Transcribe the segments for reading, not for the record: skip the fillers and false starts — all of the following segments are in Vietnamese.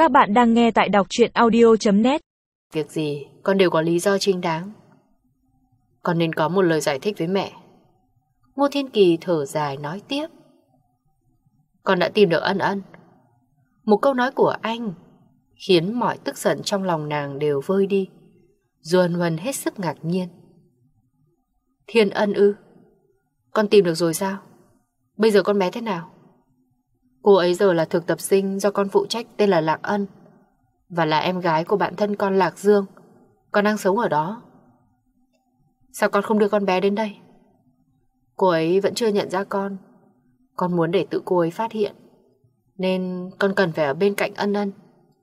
Các bạn đang nghe tại đọc truyện audio.net. Việc gì con đều có lý do chính đáng. Con nên có một lời giải thích với mẹ. Ngô Thiên Kỳ thở dài nói tiếp. Con đã tìm được Ân Ân. Một câu nói của anh khiến mọi tức giận trong lòng nàng đều vơi đi. Duân Huân hết sức ngạc nhiên. Thiên Ân ư? Con tìm được rồi sao? Bây giờ con bé thế nào? Cô ấy giờ là thực tập sinh do con phụ trách, tên là Lạc Ân, và là em gái của bạn thân con Lạc Dương. Con đang sống ở đó. Sao con không đưa con bé đến đây? Cô ấy vẫn chưa nhận ra con. Con muốn để tự cô ấy phát hiện, nên con cần phải ở bên cạnh Ân Ân.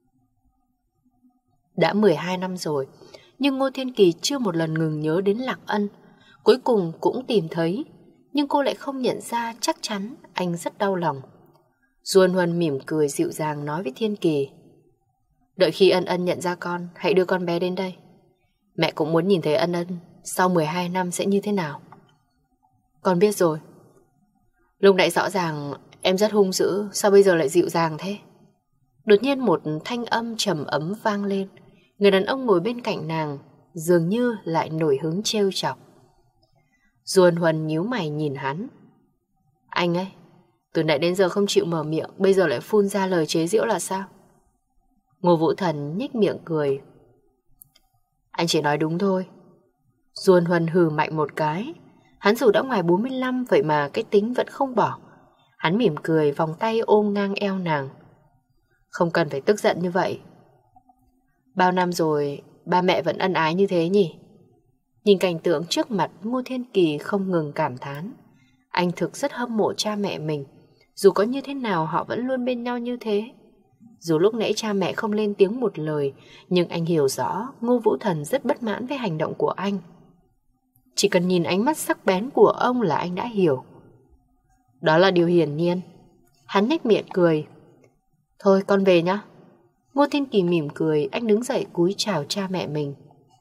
Đã 12 năm rồi, nhưng Ngô Thiên Kỳ chưa một lần ngừng nhớ đến Lạc Ân. Cuối cùng cũng tìm thấy, nhưng cô lại không nhận ra. Chắc chắn anh rất đau lòng. Duân Huân mỉm cười dịu dàng nói với Thiên Kỳ. Đợi khi Ân Ân nhận ra con, hãy đưa con bé đến đây. Mẹ cũng muốn nhìn thấy Ân Ân sau 12 năm sẽ như thế nào. Con biết rồi. Lúc nãy rõ ràng em rất hung dữ, sao bây giờ lại dịu dàng thế? Đột nhiên một thanh âm trầm ấm vang lên. Người đàn ông ngồi bên cạnh nàng dường như lại nổi hứng trêu chọc. Duân Huân nhíu mày nhìn hắn. Anh ấy, từ nãy đến giờ không chịu mở miệng, bây giờ lại phun ra lời chế giễu là sao? Ngô Vũ Thần nhếch miệng cười. Anh chỉ nói đúng thôi. Duân Huân hừ mạnh một cái. Hắn dù đã ngoài 45, vậy mà cái tính vẫn không bỏ. Hắn mỉm cười vòng tay ôm ngang eo nàng. Không cần phải tức giận như vậy. Bao năm rồi ba mẹ vẫn ân ái như thế nhỉ? Nhìn cảnh tượng trước mặt, Ngô Thiên Kỳ không ngừng cảm thán. Anh thực rất hâm mộ cha mẹ mình. Dù có như thế nào họ vẫn luôn bên nhau như thế. Dù lúc nãy cha mẹ không lên tiếng một lời, nhưng anh hiểu rõ Ngô Vũ Thần rất bất mãn với hành động của anh. Chỉ cần nhìn ánh mắt sắc bén của ông là anh đã hiểu. Đó là điều hiển nhiên. Hắn nhếch miệng cười. Thôi con về nhá. Ngô Thiên Kỳ mỉm cười, anh đứng dậy cúi chào cha mẹ mình.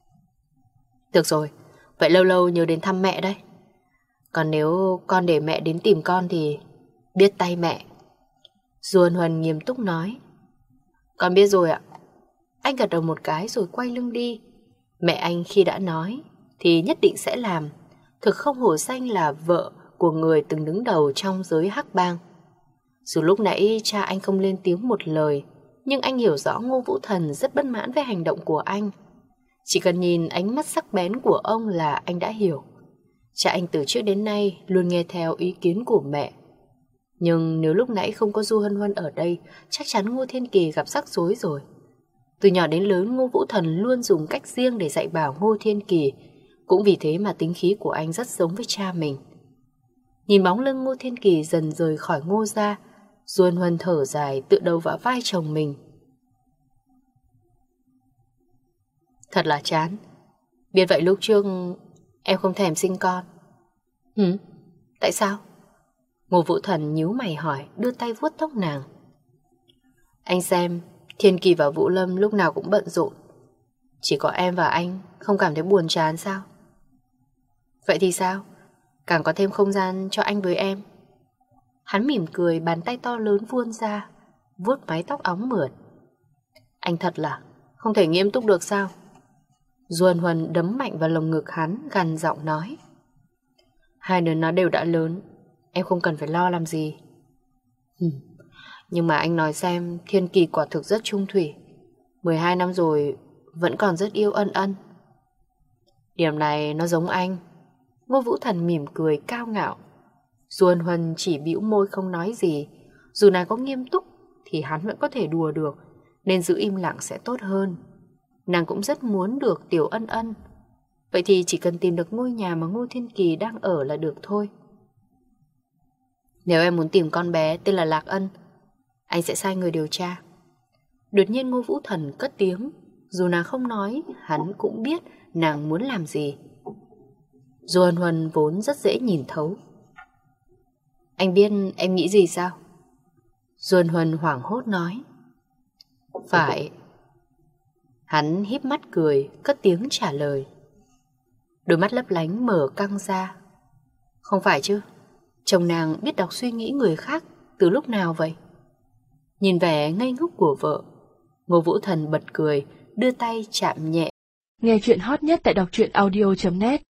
Được rồi, vậy lâu lâu nhớ đến thăm mẹ đấy. Còn nếu con để mẹ đến tìm con thì biết tay mẹ. Duân Huân nghiêm túc nói. Con biết rồi ạ. Anh gật đầu một cái rồi quay lưng đi. Mẹ anh khi đã nói thì nhất định sẽ làm. Thực không hổ danh là vợ của người từng đứng đầu trong giới hắc bang. Dù lúc nãy cha anh không lên tiếng một lời, nhưng anh hiểu rõ Ngô Vũ Thần rất bất mãn với hành động của anh. Chỉ cần nhìn ánh mắt sắc bén của ông là anh đã hiểu. Cha anh từ trước đến nay luôn nghe theo ý kiến của mẹ. Nhưng nếu lúc nãy không có Du Hân Huân ở đây, chắc chắn Ngô Thiên Kỳ gặp rắc rối rồi. Từ nhỏ đến lớn, Ngô Vũ Thần luôn dùng cách riêng để dạy bảo Ngô Thiên Kỳ. Cũng vì thế mà tính khí của anh rất giống với cha mình. Nhìn bóng lưng Ngô Thiên Kỳ dần rời khỏi Ngô gia, Duân Huân thở dài tựa đầu vào vai chồng mình. Thật là chán. Biết vậy lúc trước em không thèm sinh con. Tại sao? Ngô Vũ Thần nhíu mày hỏi, đưa tay vuốt tóc nàng. Anh xem, Thiên Kỳ và Vũ Lâm lúc nào cũng bận rộn. Chỉ có em và anh không cảm thấy buồn chán sao? Vậy thì sao? Càng có thêm không gian cho anh với em. Hắn mỉm cười, bàn tay to lớn vươn ra, vuốt mái tóc óng mượt. Anh thật là không thể nghiêm túc được sao? Duân Huân đấm mạnh vào lồng ngực hắn, gằn giọng nói. Hai đứa nó đều đã lớn, em không cần phải lo làm gì. Nhưng mà anh nói xem, Thiên Kỳ quả thực rất chung thủy. 12 năm rồi vẫn còn rất yêu Ân Ân. Điểm này nó giống anh. Ngô Vũ Thần mỉm cười cao ngạo. Duân Huân chỉ bĩu môi không nói gì. Dù nàng có nghiêm túc thì hắn vẫn có thể đùa được, nên giữ im lặng sẽ tốt hơn. Nàng cũng rất muốn được tiểu Ân Ân. Vậy thì chỉ cần tìm được ngôi nhà mà Ngô Thiên Kỳ đang ở là được thôi. Nếu em muốn tìm con bé tên là Lạc Ân, anh sẽ sai người điều tra. Đột nhiên Ngô Vũ Thần cất tiếng. Dù nàng không nói, hắn cũng biết nàng muốn làm gì. Duân Huân vốn rất dễ nhìn thấu. Anh biết em nghĩ gì sao? Duân Huân hoảng hốt nói. Phải. Hắn híp mắt cười, cất tiếng trả lời. Đôi mắt lấp lánh mở căng ra. Không phải chứ? Chồng nàng biết đọc suy nghĩ người khác từ lúc nào vậy? Nhìn vẻ ngây ngốc của vợ, Ngô Vũ Thần bật cười, đưa tay chạm nhẹ. Nghe chuyện hot nhất tại đọc truyện audio.net